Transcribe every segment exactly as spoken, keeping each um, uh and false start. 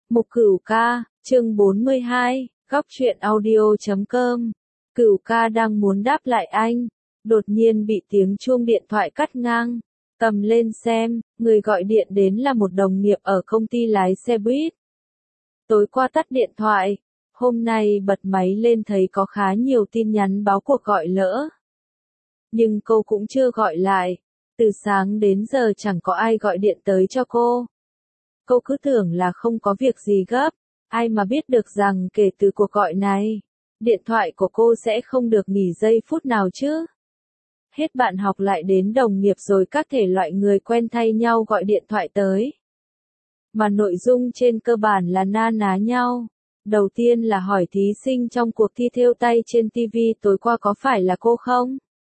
Mục Cửu Ca, chương bốn mươi hai, góc truyện audio chấm com. Cửu Ca đang muốn đáp lại anh, đột nhiên bị tiếng chuông điện thoại cắt ngang. Cầm lên xem, người gọi điện đến là một đồng nghiệp ở công ty lái xe buýt. Tối qua tắt điện thoại, hôm nay bật máy lên thấy có khá nhiều tin nhắn báo cuộc gọi lỡ. Nhưng cô cũng chưa gọi lại, từ sáng đến giờ chẳng có ai gọi điện tới cho cô. Cô cứ tưởng là không có việc gì gấp, ai mà biết được rằng kể từ cuộc gọi này, điện thoại của cô sẽ không được nghỉ giây phút nào chứ. Hết bạn học lại đến đồng nghiệp rồi các thể loại người quen thay nhau gọi điện thoại tới. Mà nội dung trên cơ bản là na ná nhau. Đầu tiên là hỏi thí sinh trong cuộc thi thêu tay trên ti vi tối qua có phải là cô không?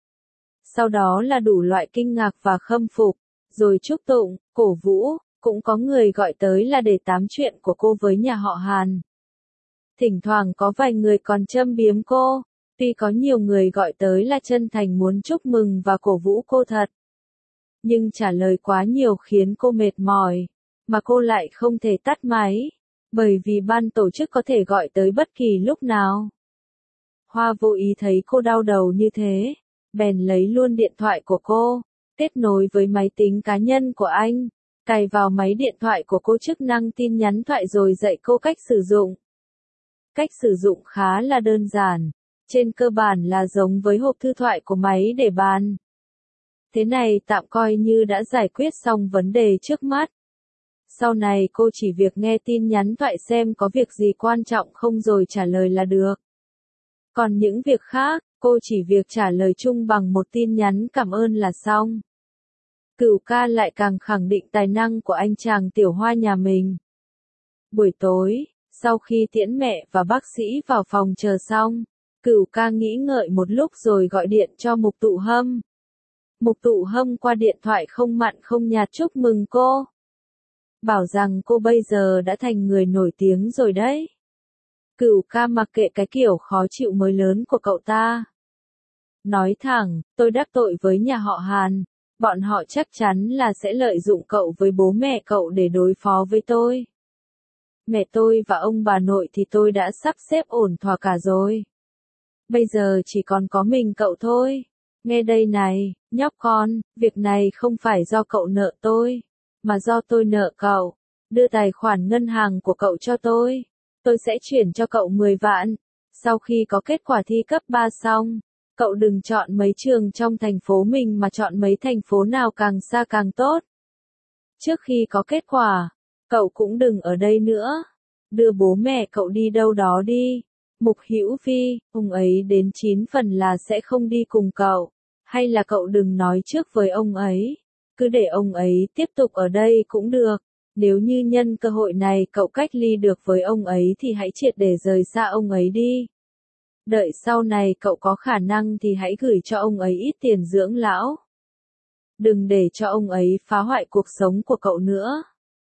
Sau đó là đủ loại kinh ngạc và khâm phục, rồi chúc tụng, cổ vũ, cũng có người gọi tới là để tám chuyện của cô với nhà họ Hàn. Thỉnh thoảng có vài người còn châm biếm cô, tuy có nhiều người gọi tới là chân thành muốn chúc mừng và cổ vũ cô thật. Nhưng trả lời quá nhiều khiến cô mệt mỏi, mà cô lại không thể tắt máy, bởi vì ban tổ chức có thể gọi tới bất kỳ lúc nào. Hoa vô ý thấy cô đau đầu như thế, bèn lấy luôn điện thoại của cô, kết nối với máy tính cá nhân của anh, cài vào máy điện thoại của cô chức năng tin nhắn thoại rồi dạy cô cách sử dụng. Cách sử dụng khá là đơn giản, trên cơ bản là giống với hộp thư thoại của máy để bàn. Thế này tạm coi như đã giải quyết xong vấn đề trước mắt. Sau này cô chỉ việc nghe tin nhắn thoại xem có việc gì quan trọng không rồi trả lời là được. Còn những việc khác, cô chỉ việc trả lời chung bằng một tin nhắn cảm ơn là xong. Cửu Ca lại càng khẳng định tài năng của anh chàng Tiểu Hoa nhà mình. Buổi tối, sau khi tiễn mẹ và bác sĩ vào phòng chờ xong, Cửu Ca nghĩ ngợi một lúc rồi gọi điện cho Mục Tụ Hâm. Mục Tụ Hâm qua điện thoại không mặn không nhạt chúc mừng cô. Bảo rằng cô bây giờ đã thành người nổi tiếng rồi đấy. Cửu Ca mặc kệ cái kiểu khó chịu mới lớn của cậu ta. Nói thẳng, tôi đắc tội với nhà họ Hàn, bọn họ chắc chắn là sẽ lợi dụng cậu với bố mẹ cậu để đối phó với tôi. Mẹ tôi và ông bà nội thì tôi đã sắp xếp ổn thỏa cả rồi. Bây giờ chỉ còn có mình cậu thôi. Nghe đây này, nhóc con, việc này không phải do cậu nợ tôi, mà do tôi nợ cậu. Đưa tài khoản ngân hàng của cậu cho tôi. Tôi sẽ chuyển cho cậu mười vạn. Sau khi có kết quả thi cấp ba xong, cậu đừng chọn mấy trường trong thành phố mình mà chọn mấy thành phố nào càng xa càng tốt. Trước khi có kết quả, cậu cũng đừng ở đây nữa. Đưa bố mẹ cậu đi đâu đó đi. Mục Hữu Vi, ông ấy đến chín phần là sẽ không đi cùng cậu. Hay là cậu đừng nói trước với ông ấy. Cứ để ông ấy tiếp tục ở đây cũng được. Nếu như nhân cơ hội này cậu cách ly được với ông ấy thì hãy triệt để rời xa ông ấy đi. Đợi sau này cậu có khả năng thì hãy gửi cho ông ấy ít tiền dưỡng lão. Đừng để cho ông ấy phá hoại cuộc sống của cậu nữa.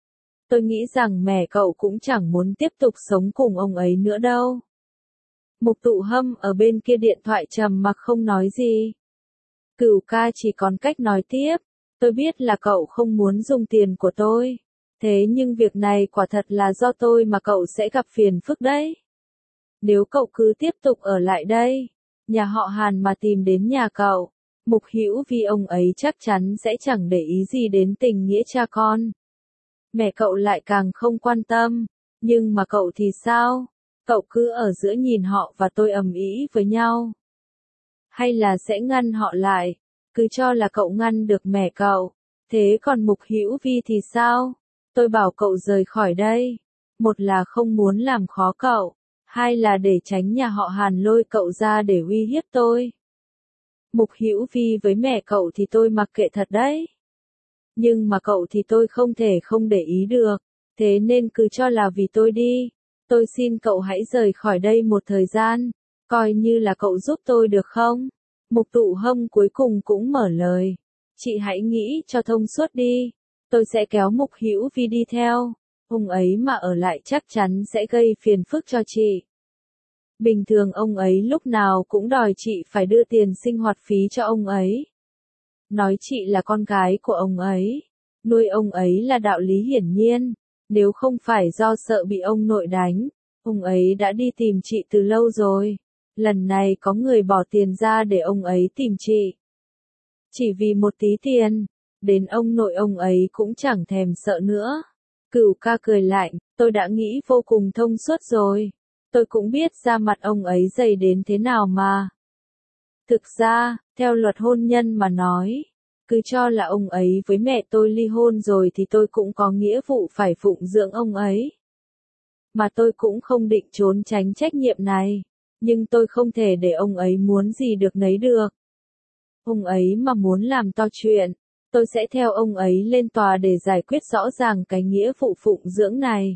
Tôi nghĩ rằng mẹ cậu cũng chẳng muốn tiếp tục sống cùng ông ấy nữa đâu. Mục Tụ Hâm ở bên kia điện thoại trầm mặc không nói gì. Cửu Ca chỉ còn cách nói tiếp. Tôi biết là cậu không muốn dùng tiền của tôi. Thế nhưng việc này quả thật là do tôi mà cậu sẽ gặp phiền phức đấy. Nếu cậu cứ tiếp tục ở lại đây, nhà họ Hàn mà tìm đến nhà cậu, Mục Hữu Vi ông ấy chắc chắn sẽ chẳng để ý gì đến tình nghĩa cha con. Mẹ cậu lại càng không quan tâm, nhưng mà cậu thì sao? Cậu cứ ở giữa nhìn họ và tôi ầm ĩ với nhau. Hay là sẽ ngăn họ lại, cứ cho là cậu ngăn được mẹ cậu. Thế còn Mục Hữu Vi thì sao? Tôi bảo cậu rời khỏi đây. Một là không muốn làm khó cậu, hai là để tránh nhà họ Hàn lôi cậu ra để uy hiếp tôi. Mục Hữu Vi với mẹ cậu thì tôi mặc kệ thật đấy. Nhưng mà cậu thì tôi không thể không để ý được, thế nên cứ cho là vì tôi đi. Tôi xin cậu hãy rời khỏi đây một thời gian, coi như là cậu giúp tôi được không? Mục Tụ Hâm cuối cùng cũng mở lời. Chị hãy nghĩ cho thông suốt đi. Tôi sẽ kéo Mục Hữu Vi đi theo. Ông ấy mà ở lại chắc chắn sẽ gây phiền phức cho chị. Bình thường ông ấy lúc nào cũng đòi chị phải đưa tiền sinh hoạt phí cho ông ấy. Nói chị là con gái của ông ấy. Nuôi ông ấy là đạo lý hiển nhiên. Nếu không phải do sợ bị ông nội đánh, ông ấy đã đi tìm chị từ lâu rồi. Lần này có người bỏ tiền ra để ông ấy tìm chị. Chỉ vì một tí tiền, đến ông nội ông ấy cũng chẳng thèm sợ nữa. Cửu ca cười lạnh, tôi đã nghĩ vô cùng thông suốt rồi. Tôi cũng biết da mặt ông ấy dày đến thế nào mà. Thực ra, theo luật hôn nhân mà nói, cứ cho là ông ấy với mẹ tôi ly hôn rồi thì tôi cũng có nghĩa vụ phải phụng dưỡng ông ấy. Mà tôi cũng không định trốn tránh trách nhiệm này, nhưng tôi không thể để ông ấy muốn gì được nấy được. Ông ấy mà muốn làm to chuyện, tôi sẽ theo ông ấy lên tòa để giải quyết rõ ràng cái nghĩa vụ phụng dưỡng này.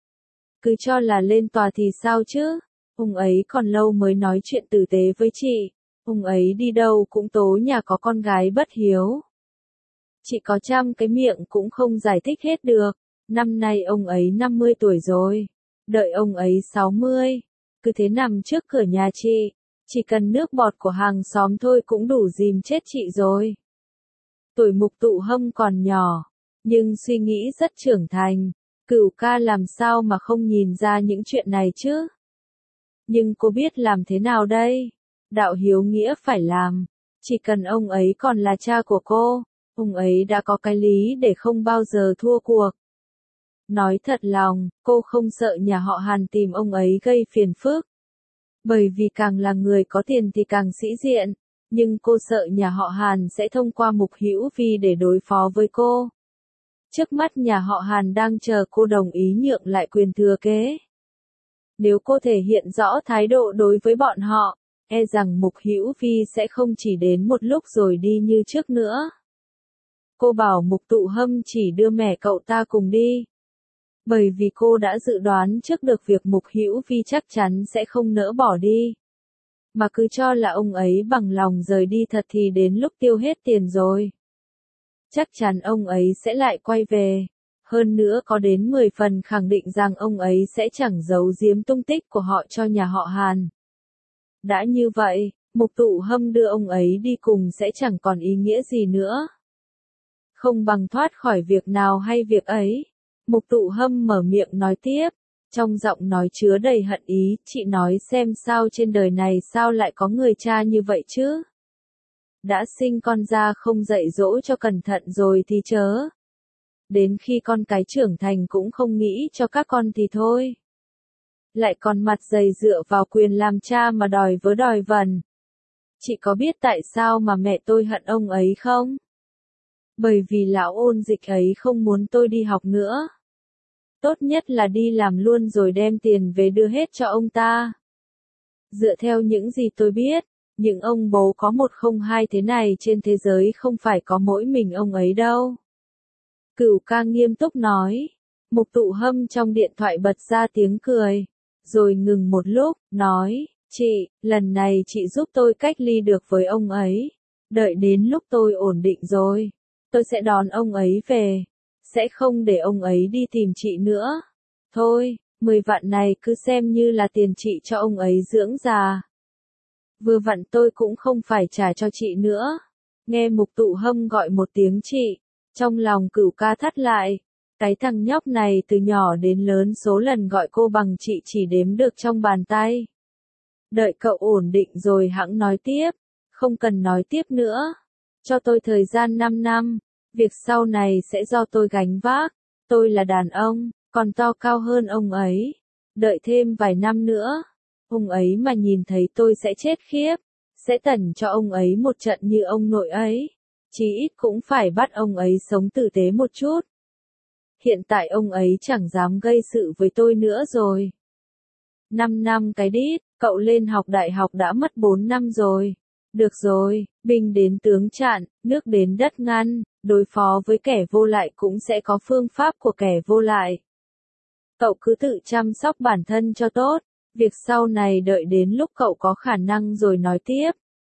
Cứ cho là lên tòa thì sao chứ, ông ấy còn lâu mới nói chuyện tử tế với chị, ông ấy đi đâu cũng tố nhà có con gái bất hiếu. Chị có trăm cái miệng cũng không giải thích hết được, năm nay ông ấy năm mươi tuổi rồi, đợi ông ấy sáu mươi, cứ thế nằm trước cửa nhà chị, chỉ cần nước bọt của hàng xóm thôi cũng đủ dìm chết chị rồi. Tuổi Mục Tụ Hâm còn nhỏ, nhưng suy nghĩ rất trưởng thành, Cửu ca làm sao mà không nhìn ra những chuyện này chứ? Nhưng cô biết làm thế nào đây? Đạo hiếu nghĩa phải làm, chỉ cần ông ấy còn là cha của cô, ông ấy đã có cái lý để không bao giờ thua cuộc. Nói thật lòng, cô không sợ nhà họ Hàn tìm ông ấy gây phiền phức. Bởi vì càng là người có tiền thì càng sĩ diện, nhưng cô sợ nhà họ Hàn sẽ thông qua Mục Hữu Vi để đối phó với cô. Trước mắt nhà họ Hàn đang chờ cô đồng ý nhượng lại quyền thừa kế. Nếu cô thể hiện rõ thái độ đối với bọn họ, e rằng Mục Hữu Vi sẽ không chỉ đến một lúc rồi đi như trước nữa. Cô bảo Mục Tụ Hâm chỉ đưa mẹ cậu ta cùng đi. Bởi vì cô đã dự đoán trước được việc Mục Hữu Vi chắc chắn sẽ không nỡ bỏ đi. Mà cứ cho là ông ấy bằng lòng rời đi thật thì đến lúc tiêu hết tiền rồi, chắc chắn ông ấy sẽ lại quay về. Hơn nữa có đến mười phần khẳng định rằng ông ấy sẽ chẳng giấu giếm tung tích của họ cho nhà họ Hàn. Đã như vậy, Mục Tụ Hâm đưa ông ấy đi cùng sẽ chẳng còn ý nghĩa gì nữa. Không bằng thoát khỏi việc nào hay việc ấy. Mục Tụ Hâm mở miệng nói tiếp, trong giọng nói chứa đầy hận ý, chị nói xem sao trên đời này sao lại có người cha như vậy chứ? Đã sinh con ra không dạy dỗ cho cẩn thận rồi thì chớ. Đến khi con cái trưởng thành cũng không nghĩ cho các con thì thôi. Lại còn mặt dày dựa vào quyền làm cha mà đòi vớ đòi vẩn. Chị có biết tại sao mà mẹ tôi hận ông ấy không? Bởi vì lão Ôn Dịch ấy không muốn tôi đi học nữa. Tốt nhất là đi làm luôn rồi đem tiền về đưa hết cho ông ta. Dựa theo những gì tôi biết, những ông bố có một không hai thế này trên thế giới không phải có mỗi mình ông ấy đâu. Cửu ca nghiêm túc nói. Mục Tụ Hâm trong điện thoại bật ra tiếng cười, rồi ngừng một lúc, nói, chị, lần này chị giúp tôi cách ly được với ông ấy. Đợi đến lúc tôi ổn định rồi, tôi sẽ đón ông ấy về, sẽ không để ông ấy đi tìm chị nữa. Thôi, mười vạn này cứ xem như là tiền chị cho ông ấy dưỡng già. Vừa vặn tôi cũng không phải trả cho chị nữa. Nghe Mục Tụ Hâm gọi một tiếng chị, trong lòng Cửu ca thắt lại. Cái thằng nhóc này từ nhỏ đến lớn số lần gọi cô bằng chị chỉ đếm được trong bàn tay. Đợi cậu ổn định rồi hẵng nói tiếp, không cần nói tiếp nữa. Cho tôi thời gian năm năm, việc sau này sẽ do tôi gánh vác. Tôi là đàn ông, còn to cao hơn ông ấy. Đợi thêm vài năm nữa, ông ấy mà nhìn thấy tôi sẽ chết khiếp, sẽ tẩn cho ông ấy một trận như ông nội ấy. Chí ít cũng phải bắt ông ấy sống tử tế một chút. Hiện tại ông ấy chẳng dám gây sự với tôi nữa rồi. Năm năm cái đít, cậu lên học đại học đã mất bốn năm rồi. Được rồi, binh đến tướng chặn, nước đến đất ngăn, đối phó với kẻ vô lại cũng sẽ có phương pháp của kẻ vô lại. Cậu cứ tự chăm sóc bản thân cho tốt, việc sau này đợi đến lúc cậu có khả năng rồi nói tiếp.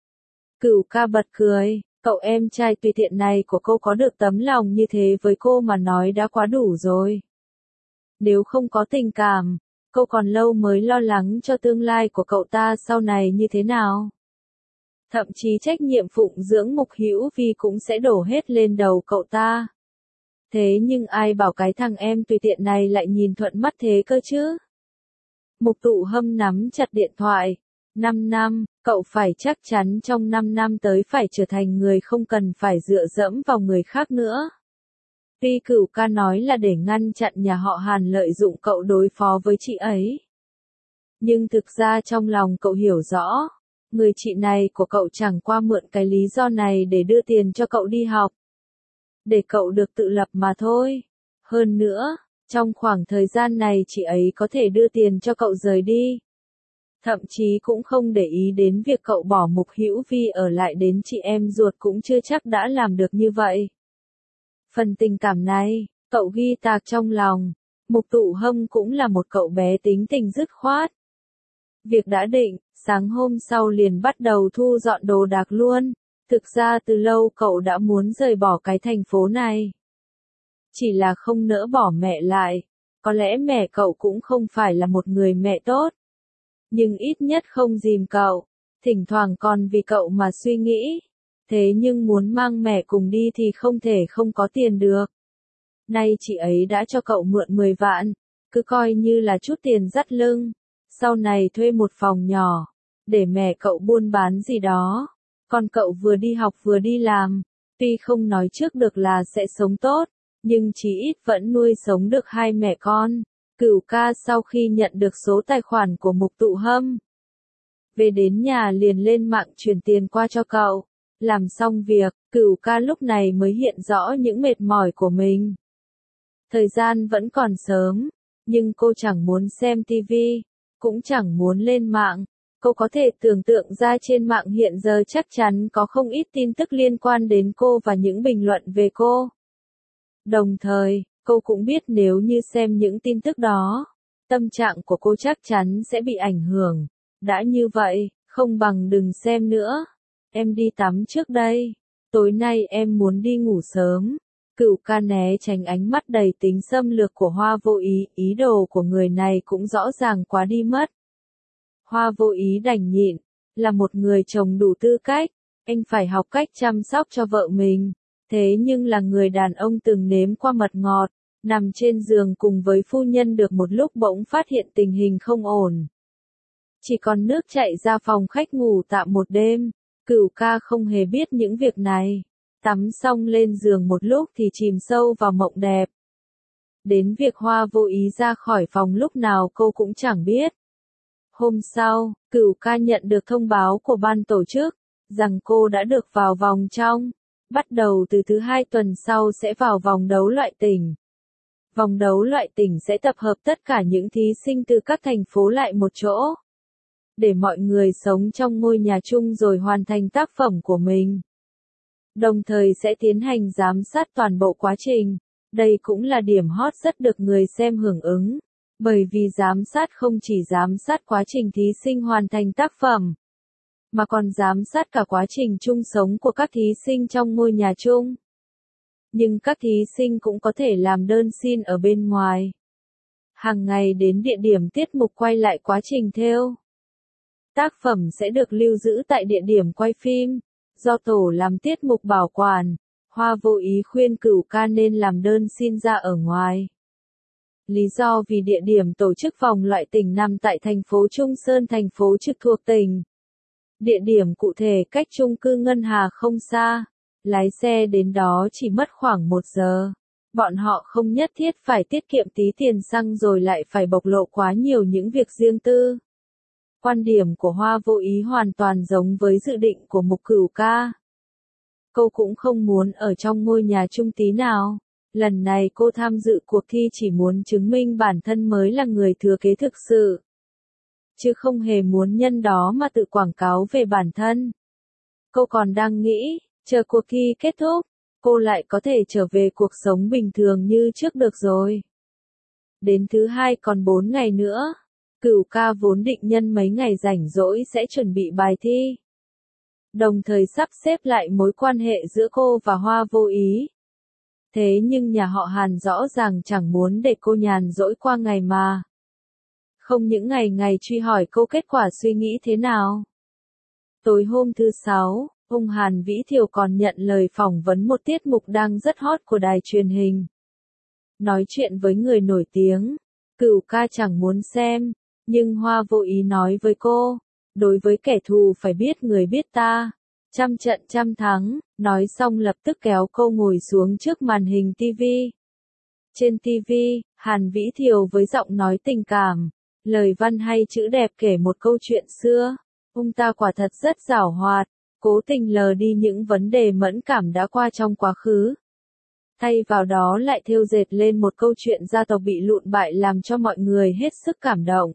Cửu ca bật cười, cậu em trai tùy tiện này của cô có được tấm lòng như thế với cô mà nói đã quá đủ rồi. Nếu không có tình cảm, cô còn lâu mới lo lắng cho tương lai của cậu ta sau này như thế nào. Thậm chí trách nhiệm phụng dưỡng Mục Hữu Vi cũng sẽ đổ hết lên đầu cậu ta. Thế nhưng ai bảo cái thằng em tùy tiện này lại nhìn thuận mắt thế cơ chứ? Mục Tụ Hâm nắm chặt điện thoại. năm năm, cậu phải chắc chắn trong năm năm tới phải trở thành người không cần phải dựa dẫm vào người khác nữa. Tuy Cửu Ca nói là để ngăn chặn nhà họ Hàn lợi dụng cậu đối phó với chị ấy. Nhưng thực ra trong lòng cậu hiểu rõ, người chị này của cậu chẳng qua mượn cái lý do này để đưa tiền cho cậu đi học. Để cậu được tự lập mà thôi. Hơn nữa, trong khoảng thời gian này chị ấy có thể đưa tiền cho cậu rời đi. Thậm chí cũng không để ý đến việc cậu bỏ Mục Hữu Vi ở lại, đến chị em ruột cũng chưa chắc đã làm được như vậy. Phần tình cảm này, cậu ghi tạc trong lòng. Mục Tụ Hâm cũng là một cậu bé tính tình dứt khoát. Việc đã định, sáng hôm sau liền bắt đầu thu dọn đồ đạc luôn. Thực ra từ lâu cậu đã muốn rời bỏ cái thành phố này. Chỉ là không nỡ bỏ mẹ lại. Có lẽ mẹ cậu cũng không phải là một người mẹ tốt. Nhưng ít nhất không dìm cậu. Thỉnh thoảng còn vì cậu mà suy nghĩ. Thế nhưng muốn mang mẹ cùng đi thì không thể không có tiền được. Nay chị ấy đã cho cậu mượn mười vạn. Cứ coi như là chút tiền dắt lưng. Sau này thuê một phòng nhỏ. Để mẹ cậu buôn bán gì đó. Còn cậu vừa đi học vừa đi làm. Tuy không nói trước được là sẽ sống tốt. Nhưng chí ít vẫn nuôi sống được hai mẹ con. Cửu Ca sau khi nhận được số tài khoản của Mục Tụ Hâm, về đến nhà liền lên mạng chuyển tiền qua cho cậu. Làm xong việc, Cửu Ca lúc này mới hiện rõ những mệt mỏi của mình. Thời gian vẫn còn sớm, nhưng cô chẳng muốn xem tivi, cũng chẳng muốn lên mạng. Cô có thể tưởng tượng ra trên mạng hiện giờ chắc chắn có không ít tin tức liên quan đến cô và những bình luận về cô. Đồng thời, cô cũng biết nếu như xem những tin tức đó, tâm trạng của cô chắc chắn sẽ bị ảnh hưởng. Đã như vậy, không bằng đừng xem nữa. Em đi tắm trước đây. Tối nay em muốn đi ngủ sớm. Cửu Ca né tránh ánh mắt đầy tính xâm lược của Hoa Vô Ý, ý đồ của người này cũng rõ ràng quá đi mất. Hoa Vô Ý đành nhịn, là một người chồng đủ tư cách, anh phải học cách chăm sóc cho vợ mình. Thế nhưng là người đàn ông từng nếm qua mật ngọt, nằm trên giường cùng với phu nhân được một lúc bỗng phát hiện tình hình không ổn. Chỉ còn nước chạy ra phòng khách ngủ tạm một đêm. Cửu Ca không hề biết những việc này. Tắm xong lên giường một lúc thì chìm sâu vào mộng đẹp. Đến việc Hoa Vô Ý ra khỏi phòng lúc nào cô cũng chẳng biết. Hôm sau, Cửu Ca nhận được thông báo của ban tổ chức, rằng cô đã được vào vòng trong. Bắt đầu từ thứ hai tuần sau sẽ vào vòng đấu loại tỉnh. Vòng đấu loại tỉnh sẽ tập hợp tất cả những thí sinh từ các thành phố lại một chỗ. Để mọi người sống trong ngôi nhà chung rồi hoàn thành tác phẩm của mình. Đồng thời sẽ tiến hành giám sát toàn bộ quá trình. Đây cũng là điểm hot rất được người xem hưởng ứng. Bởi vì giám sát không chỉ giám sát quá trình thí sinh hoàn thành tác phẩm, mà còn giám sát cả quá trình chung sống của các thí sinh trong ngôi nhà chung. Nhưng các thí sinh cũng có thể làm đơn xin ở bên ngoài. Hàng ngày đến địa điểm tiết mục quay lại quá trình thêu. Tác phẩm sẽ được lưu giữ tại địa điểm quay phim, do tổ làm tiết mục bảo quản. Hoa Vô Ý khuyên Cửu Ca nên làm đơn xin ra ở ngoài. Lý do vì địa điểm tổ chức vòng loại tỉnh nằm tại thành phố Trung Sơn, thành phố trực thuộc tỉnh. Địa điểm cụ thể cách chung cư Ngân Hà không xa. Lái xe đến đó chỉ mất khoảng một giờ. Bọn họ không nhất thiết phải tiết kiệm tí tiền xăng rồi lại phải bộc lộ quá nhiều những việc riêng tư. Quan điểm của Hoa Vô Ý hoàn toàn giống với dự định của Mục Cửu Ca. Cô cũng không muốn ở trong ngôi nhà chung tí nào. Lần này cô tham dự cuộc thi chỉ muốn chứng minh bản thân mới là người thừa kế thực sự. Chứ không hề muốn nhân đó mà tự quảng cáo về bản thân. Cô còn đang nghĩ, chờ cuộc thi kết thúc, cô lại có thể trở về cuộc sống bình thường như trước được rồi. Đến thứ hai còn bốn ngày nữa. Cửu Ca vốn định nhân mấy ngày rảnh rỗi sẽ chuẩn bị bài thi. Đồng thời sắp xếp lại mối quan hệ giữa cô và Hoa Vô Ý. Thế nhưng nhà họ Hàn rõ ràng chẳng muốn để cô nhàn rỗi qua ngày mà. Không những ngày ngày truy hỏi cô kết quả suy nghĩ thế nào. Tối hôm thứ sáu, ông Hàn Vĩ Thiều còn nhận lời phỏng vấn một tiết mục đang rất hot của đài truyền hình. nói chuyện với người nổi tiếng. Cửu ca chẳng muốn xem, nhưng Hoa vô ý nói với cô, đối với kẻ thù phải biết người biết ta, trăm trận trăm thắng, nói xong lập tức kéo cô ngồi xuống trước màn hình tivi. Trên tivi, Hàn Vĩ Thiều với giọng nói tình cảm, lời văn hay chữ đẹp kể một câu chuyện xưa. Ông ta quả thật rất giảo hoạt, cố tình lờ đi những vấn đề mẫn cảm đã qua trong quá khứ. Thay vào đó lại thêu dệt lên một câu chuyện gia tộc bị lụn bại làm cho mọi người hết sức cảm động.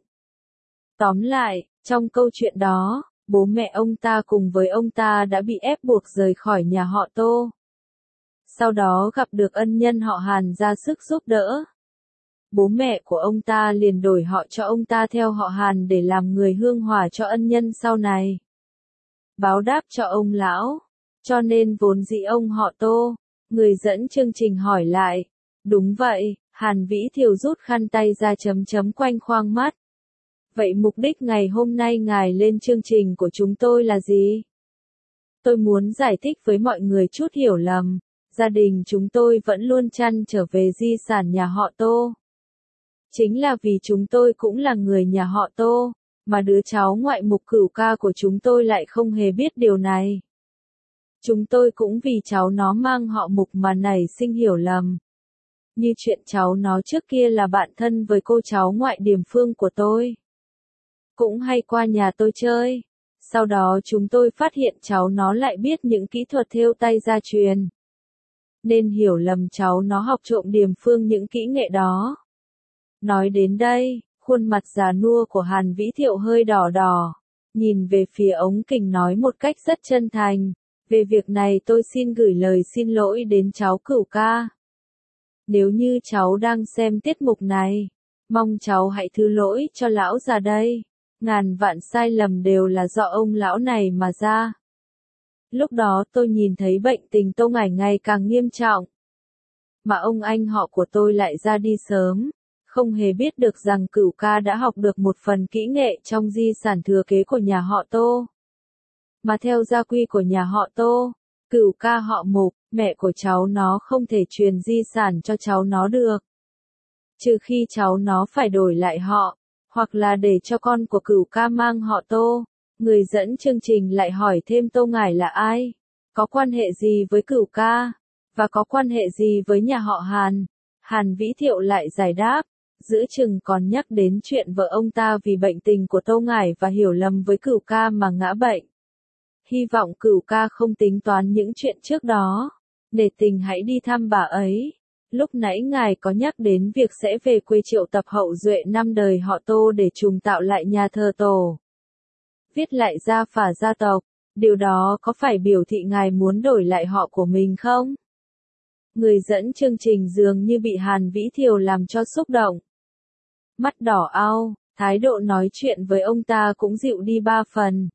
Tóm lại, trong câu chuyện đó, bố mẹ ông ta cùng với ông ta đã bị ép buộc rời khỏi nhà họ Tô. Sau đó gặp được ân nhân họ Hàn ra sức giúp đỡ. Bố mẹ của ông ta liền đổi họ cho ông ta theo họ Hàn để làm người hương hỏa cho ân nhân sau này. Báo đáp cho ông lão, cho nên vốn dĩ ông họ Tô. Người dẫn chương trình hỏi lại. Đúng vậy, Hàn Vĩ Thiều rút khăn tay ra chấm chấm quanh khoang mắt. Vậy mục đích ngày hôm nay ngài lên chương trình của chúng tôi là gì? Tôi muốn giải thích với mọi người chút hiểu lầm. Gia đình chúng tôi vẫn luôn trăn trở về di sản nhà họ Tô. Chính là vì chúng tôi cũng là người nhà họ Tô, mà đứa cháu ngoại Mục Cửu ca của chúng tôi lại không hề biết điều này. Chúng tôi cũng vì cháu nó mang họ Mục mà nảy sinh hiểu lầm. Như chuyện cháu nó trước kia là bạn thân với cô cháu ngoại Điềm Phương của tôi. Cũng hay qua nhà tôi chơi. Sau đó chúng tôi phát hiện cháu nó lại biết những kỹ thuật thêu tay gia truyền. Nên hiểu lầm cháu nó học trộm Điềm Phương những kỹ nghệ đó. Nói đến đây, khuôn mặt già nua của Hàn Vĩ Thiệu hơi đỏ đỏ. Nhìn về phía ống kính nói một cách rất chân thành. Về việc này tôi xin gửi lời xin lỗi đến cháu Cửu ca. Nếu như cháu đang xem tiết mục này, mong cháu hãy thứ lỗi cho lão già đây. Ngàn vạn sai lầm đều là do ông lão này mà ra. Lúc đó tôi nhìn thấy bệnh tình Tô Ngải ngày càng nghiêm trọng. Mà ông anh họ của tôi lại ra đi sớm. Không hề biết được rằng Cửu ca đã học được một phần kỹ nghệ trong di sản thừa kế của nhà họ Tô. Mà theo gia quy của nhà họ Tô, Cửu ca họ Mục, mẹ của cháu nó không thể truyền di sản cho cháu nó được. Trừ khi cháu nó phải đổi lại họ, hoặc là để cho con của Cửu ca mang họ Tô. Người dẫn chương trình lại hỏi thêm Tô Ngải là ai, có quan hệ gì với Cửu ca, và có quan hệ gì với nhà họ Hàn. Hàn Vĩ Thiệu lại giải đáp, giữa chừng còn nhắc đến chuyện vợ ông ta vì bệnh tình của Tô Ngải và hiểu lầm với Cửu ca mà ngã bệnh. Hy vọng Cửu ca không tính toán những chuyện trước đó. Để tình hãy đi thăm bà ấy. Lúc nãy ngài có nhắc đến việc sẽ về quê triệu tập hậu duệ năm đời họ Tô để trùng tạo lại nhà thờ tổ. Viết lại gia phả gia tộc. Điều đó có phải biểu thị ngài muốn đổi lại họ của mình không? Người dẫn chương trình dường như bị Hàn Vĩ Thiều làm cho xúc động. Mắt đỏ ao, thái độ nói chuyện với ông ta cũng dịu đi ba phần.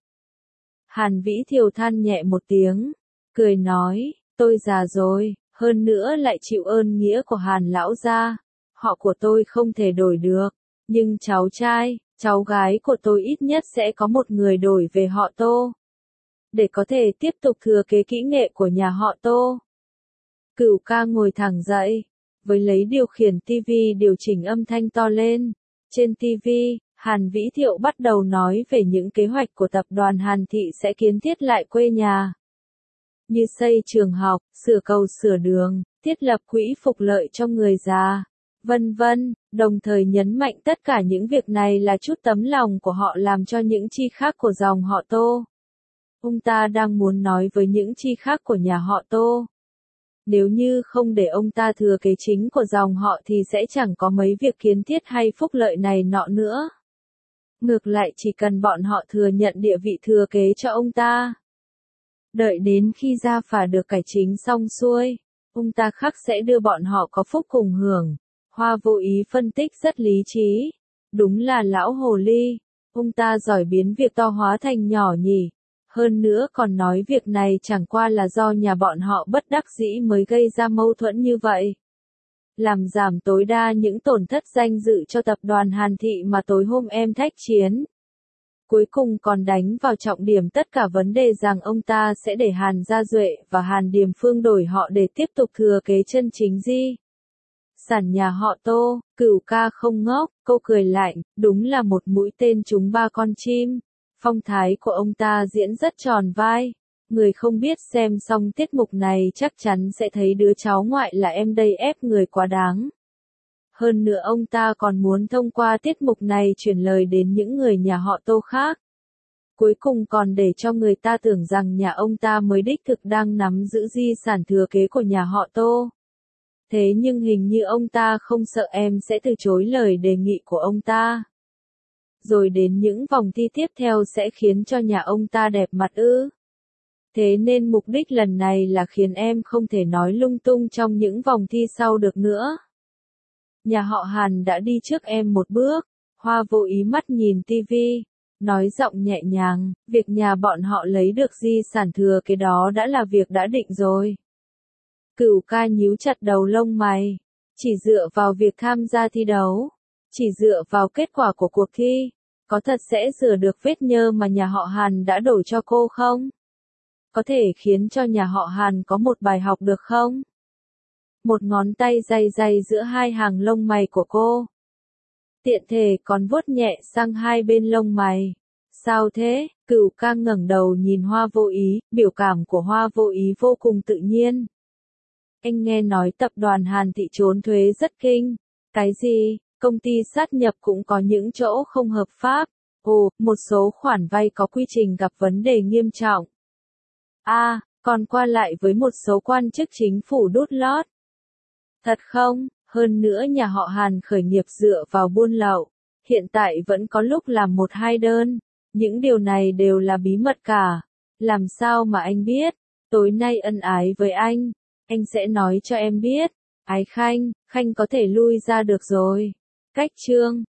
Hàn Vĩ Thiều than nhẹ một tiếng, cười nói, tôi già rồi, hơn nữa lại chịu ơn nghĩa của Hàn lão gia. Họ của tôi không thể đổi được, nhưng cháu trai, cháu gái của tôi ít nhất sẽ có một người đổi về họ Tô. Để có thể tiếp tục thừa kế kỹ nghệ của nhà họ Tô. Cửu ca ngồi thẳng dậy, với lấy điều khiển tivi điều chỉnh âm thanh to lên. Trên tivi, Hàn Vĩ Thiệu bắt đầu nói về những kế hoạch của tập đoàn Hàn Thị sẽ kiến thiết lại quê nhà. Như xây trường học, sửa cầu sửa đường, thiết lập quỹ phục lợi cho người già, vân vân, đồng thời nhấn mạnh tất cả những việc này là chút tấm lòng của họ làm cho những chi khác của dòng họ Tô. Ông ta đang muốn nói với những chi khác của nhà họ Tô. Nếu như không để ông ta thừa kế chính của dòng họ thì sẽ chẳng có mấy việc kiến thiết hay phúc lợi này nọ nữa. Ngược lại chỉ cần bọn họ thừa nhận địa vị thừa kế cho ông ta. Đợi đến khi gia phả được cải chính xong xuôi, ông ta khắc sẽ đưa bọn họ có phúc cùng hưởng. Hoa vô ý phân tích rất lý trí. Đúng là lão hồ ly. Ông ta giỏi biến việc to hóa thành nhỏ nhỉ. Hơn nữa còn nói việc này chẳng qua là do nhà bọn họ bất đắc dĩ mới gây ra mâu thuẫn như vậy. Làm giảm tối đa những tổn thất danh dự cho tập đoàn Hàn Thị mà tối hôm em thách chiến. Cuối cùng còn đánh vào trọng điểm tất cả vấn đề rằng ông ta sẽ để Hàn Gia Duệ và Hàn Điềm Phương đổi họ để tiếp tục thừa kế chân chính di Sản nhà họ Tô, Cửu ca không ngốc, cô cười lạnh, đúng là một mũi tên trúng ba con chim. Phong thái của ông ta diễn rất tròn vai. Người không biết xem xong tiết mục này chắc chắn sẽ thấy đứa cháu ngoại là em đây ép người quá đáng. Hơn nữa ông ta còn muốn thông qua tiết mục này truyền lời đến những người nhà họ Tô khác. Cuối cùng còn để cho người ta tưởng rằng nhà ông ta mới đích thực đang nắm giữ di sản thừa kế của nhà họ Tô. Thế nhưng hình như ông ta không sợ em sẽ từ chối lời đề nghị của ông ta. Rồi đến những vòng thi tiếp theo sẽ khiến cho nhà ông ta đẹp mặt ư. Thế nên mục đích lần này là khiến em không thể nói lung tung trong những vòng thi sau được nữa. Nhà họ Hàn đã đi trước em một bước. Hoa vô ý mắt nhìn tivi, nói giọng nhẹ nhàng, việc nhà bọn họ lấy được di sản thừa kế đó đã là việc đã định rồi. Cửu ca nhíu chặt đầu lông mày, chỉ dựa vào việc tham gia thi đấu, chỉ dựa vào kết quả của cuộc thi, có thật sẽ rửa được vết nhơ mà nhà họ Hàn đã đổ cho cô không? Có thể khiến cho nhà họ Hàn có một bài học được không? Một ngón tay day day giữa hai hàng lông mày của cô. Tiện thể còn vuốt nhẹ sang hai bên lông mày. Sao thế? Cửu ca ngẩng đầu nhìn Hoa vô ý, biểu cảm của Hoa vô ý vô cùng tự nhiên. Anh nghe nói tập đoàn Hàn Thị trốn thuế rất kinh. Cái gì? Công ty sát nhập cũng có những chỗ không hợp pháp. Ồ, một số khoản vay có quy trình gặp vấn đề nghiêm trọng. À, còn qua lại với một số quan chức chính phủ đút lót. Thật không? Hơn nữa nhà họ Hàn khởi nghiệp dựa vào buôn lậu. Hiện tại vẫn có lúc làm một hai đơn. Những điều này đều là bí mật cả. Làm sao mà anh biết? Tối nay ân ái với anh. Anh sẽ nói cho em biết. Ái Khanh, Khanh có thể lui ra được rồi. Cách chương